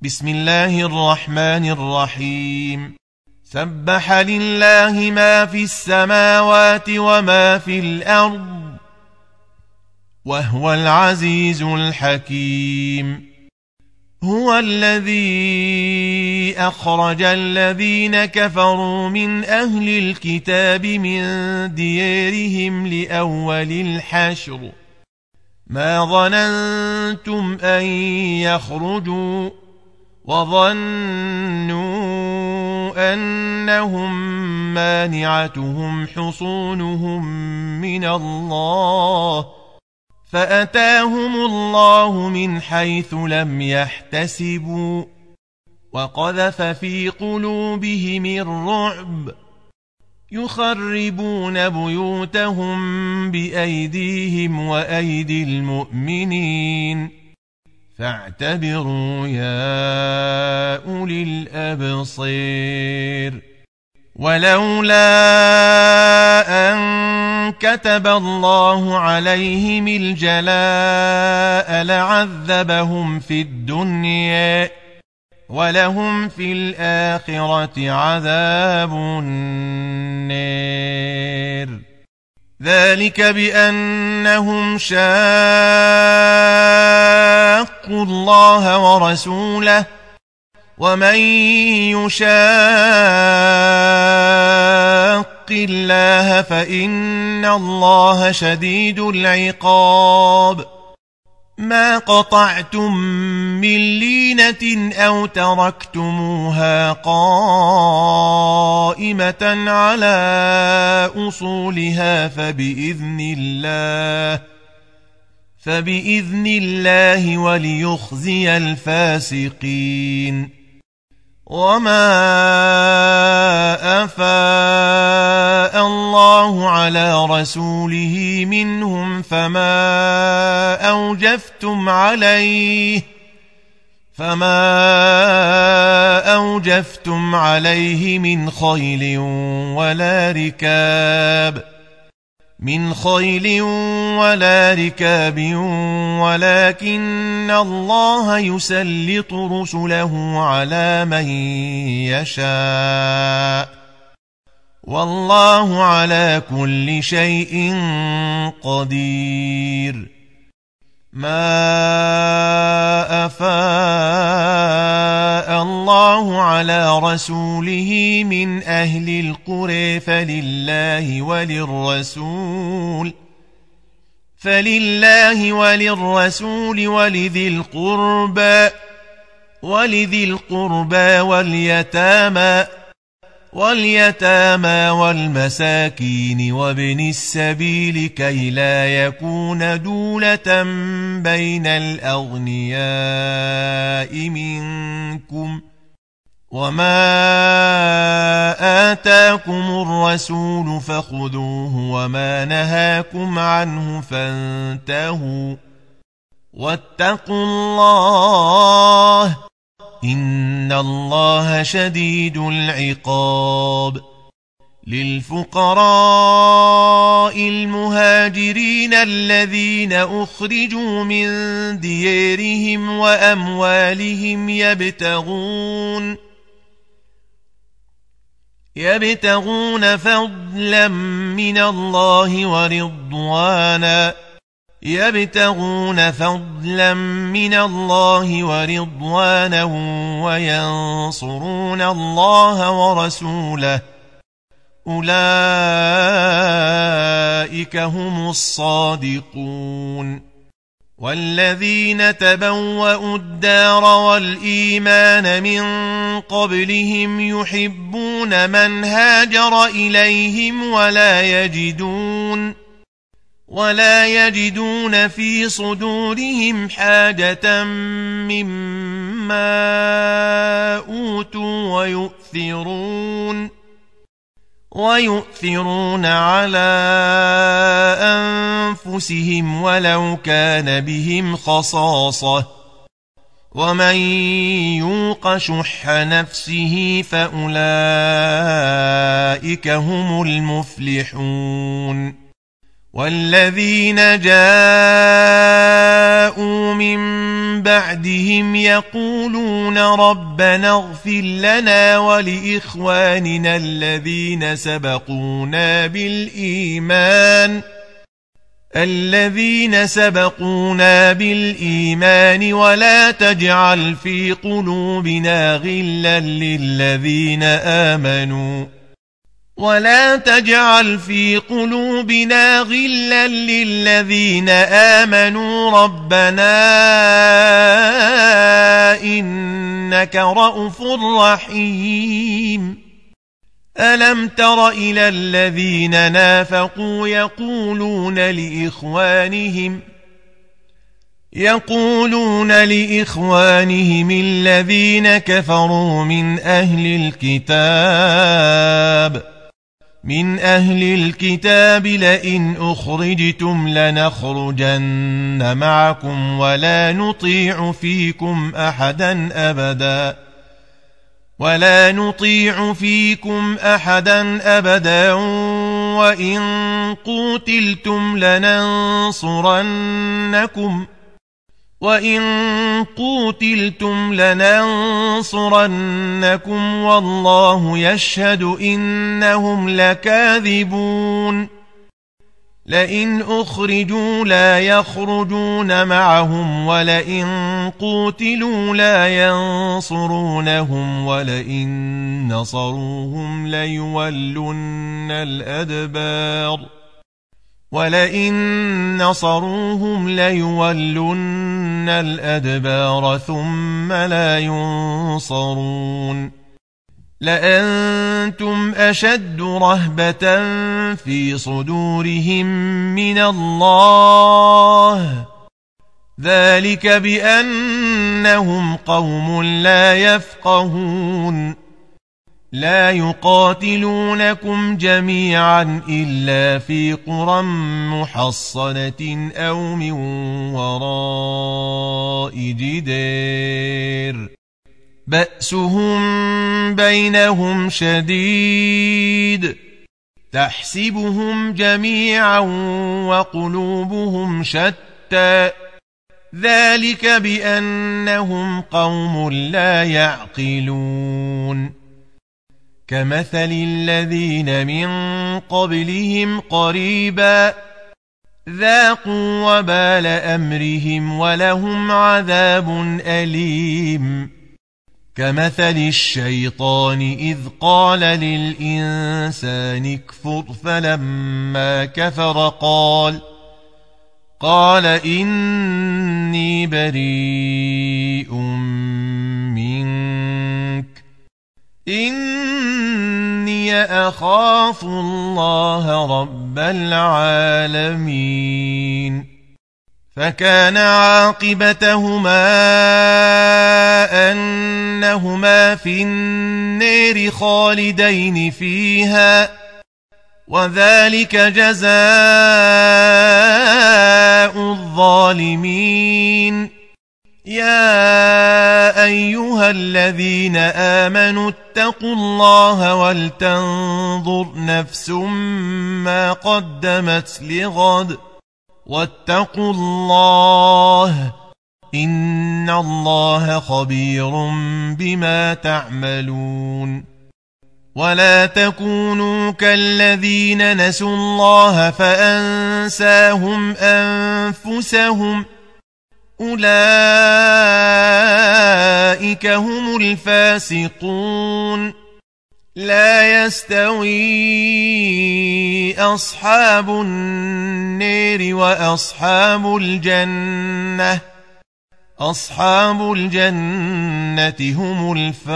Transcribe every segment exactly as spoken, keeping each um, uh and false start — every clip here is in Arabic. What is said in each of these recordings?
بسم الله الرحمن الرحيم سبح لله ما في السماوات وما في الأرض وهو العزيز الحكيم. هو الذي أخرج الذين كفروا من أهل الكتاب من ديارهم لأول الحشر ما ظننتم أن يخرجوا وظنوا أنهم مانعتهم حصونهم من الله فأتاهم الله من حيث لم يحتسبوا وقذف في قلوبهم الرعب يخربون بيوتهم بأيديهم وأيدي المؤمنين فاعتبروا يا أولي الأبصير. ولولا أن كتب الله عليهم الجلاء لعذبهم في الدنيا ولهم في الآخرة عذاب النار. ذلك بأنهم شاقوا الله ورسوله ومن يشاق الله فإن الله شديد العقاب. ما قطعتم من لينة أو تركتموها قائمة على أصولها فبإذن الله فبإذن الله وليخزي الفاسقين. وما أفاء الله على رسوله منهم فما أوجفتم عليه فما أوجفتم عليه من خيل ولا ركاب من خيل ولا ركاب ولكن الله يسلط رسله على من يشاء والله على كل شيء قدير. ما أفاء الله على رسوله من أهل القرى فلله وللرسول فلله وللرسول ولذي القربى ولذي القربى واليتامى واليتامى والمساكين وابن السبيل كي لا يكون دولة بين الأغنياء منكم وما آتاكم الرسول فخذوه وما نهاكم عنه فانتهوا واتقوا الله إن الله شديد العقاب. للفقراء المهاجرين الذين أخرجوا من ديارهم وأموالهم يبتغون يبتغون فضلا من الله ورضوانا يبتغون فضلا من الله ورضوانا وينصرون الله ورسوله أولئك هم الصادقون. والذين تبوأوا الدار والإيمان من قبلهم يحبون من هاجر إليهم ولا يجدون ولا يجدون في صدورهم حاجة مما أوتوا ويؤثرون ويؤثرون على أنفسهم ولو كان بهم خصاصة ومن يوق شح نفسه فأولئك هم المفلحون. والذين جاءوا من بعدهم يقولون ربنا اغفر لنا ولإخواننا الذين سبقونا بالإيمان الذين سبقونا بالإيمان ولا تجعل في قلوبنا غلا للذين آمنوا ولا تجعل في قلوبنا غلا للذين آمنوا ربنا إنك رءوف رحيم ألم تر إلى الذين نافقوا يقولون لإخوانهم يقولون لإخوانهم الذين كفروا من أهل الكتاب من أهل الكتاب لئن أخرجتم لنخرجن معكم ولا نطيع فيكم أحدا أبدا ولا نطيع فيكم أحدا أبدا وإن قوتلتم لننصرنكم وإن قوتلتم لننصرنكم والله يشهد إنهم لكاذبون لئن أخرجوا لا يخرجون معهم ولئن قوتلوا لا ينصرونهم ولئن نصروهم ليولن الأدبار ولئن نصروهم ليولن الأدبار ثم لا ينصرون لأنتم أشد رهبة في صدورهم من الله ذلك بأنهم قوم لا يفقهون لا يقاتلونكم جميعا إلا في قرى محصنة أو من وراء جدار بأسهم بينهم شديد تحسبهم جميعا وقلوبهم شتى ذلك بأنهم قوم لا يعقلون كمثل الذين من قبلهم قريبا ذاقوا وبال أمرهم ولهم عذاب أليم كمثل الشيطان إذ قال للإنسان اكفر فلما كفر قال قال إني بريء منك إني أخاف الله رب العالمين فكان عاقبتهما أنهما في النار خالدين فيها وذلك جزاء الظالمين يا أيها الذين آمنوا اتقوا الله ولتنظر نفس ما قدمت لغد واتقوا الله إن الله خبير بما تعملون ولا تكونوا كالذين نسوا الله فأنساهم أنفسهم أولئك هم الفاسقون لا يستوي أصحاب النار وأصحاب الجنة أصحاب الجنة هم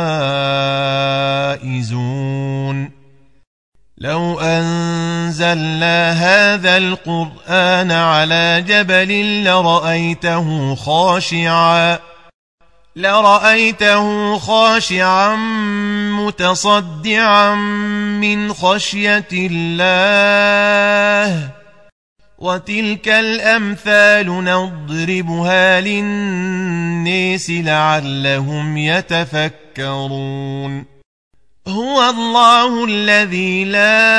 الفائزون لو أنزلنا هذا القرآن على جبل لرأيته خاشعا لرأيته خاشعا متصدعا من خشية الله وتلك الأمثال نضربها للناس لعلهم يتفكرون هو الله الذي لا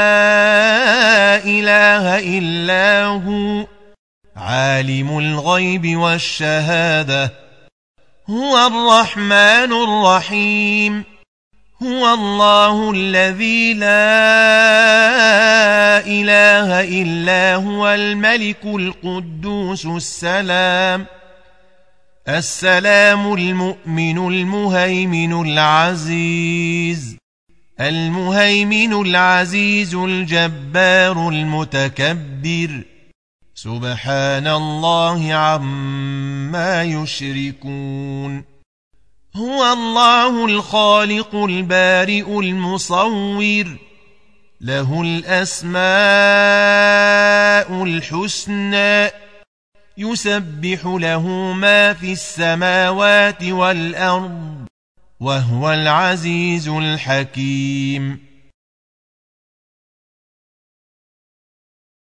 إله إلا هو عالم الغيب والشهادة هو الرحمن الرحيم هو الله الذي لا إله إلا هو الملك القدوس السلام السلام المؤمن المهيمن العزيز المهيمن العزيز الجبار المتكبر سبحان الله عما يشركون هو الله الخالق البارئ المصور له الأسماء الحسنى يسبح له ما في السماوات والأرض وهو العزيز الحكيم